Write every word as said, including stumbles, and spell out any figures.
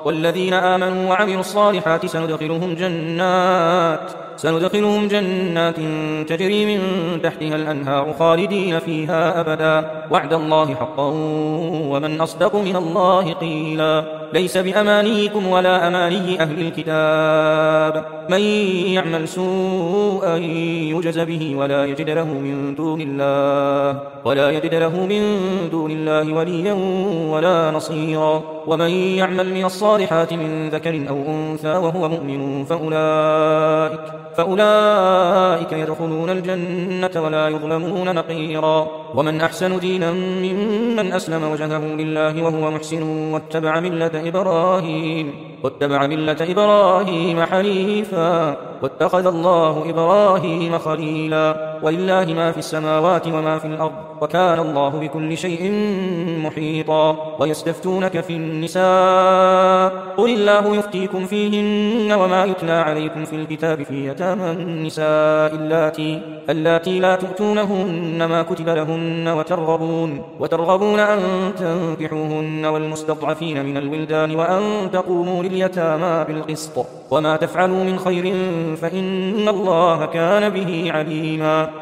والذين آمنوا وعملوا الصالحات سندخلهم جنات سندخلهم جنات تجري من تحتها الأنهار خالدين فيها أبدا وعد الله حقا ومن أصدق من الله قيلا ليس بأمانيكم ولا أماني أهل الكتاب من يعمل سوءا يجز به ولا يجد له من دون الله ولا يجد له من دون الله وليا ولا نصيرا ومن يعمل من الصالحات من ذكر أو أنثى وهو مؤمن فأولئك فأولئك يدخلون الجنة ولا يظلمون نقيرا ومن أحسن دينا ممن أسلم وجهه لله وهو محسن واتبع ملة إبراهيم واتبع ملة إبراهيم حنيفا واتخذ الله إبراهيم خليلا ولله ما في السماوات وما في الأرض وكان الله بكل شيء محيطا ويستفتونك في النساء قل الله يفتيكم فيهن وما يتلى عليكم في الكتاب في يتامى النساء اللاتي اللاتي لا تؤتونهن ما كتب لهن وترغبون وترغبون أن تنكحوهن والمستضعفين من الولدان وأن تقوموا لليتامى بالقسط وما تفعلوا من خير فإن الله كان به عليما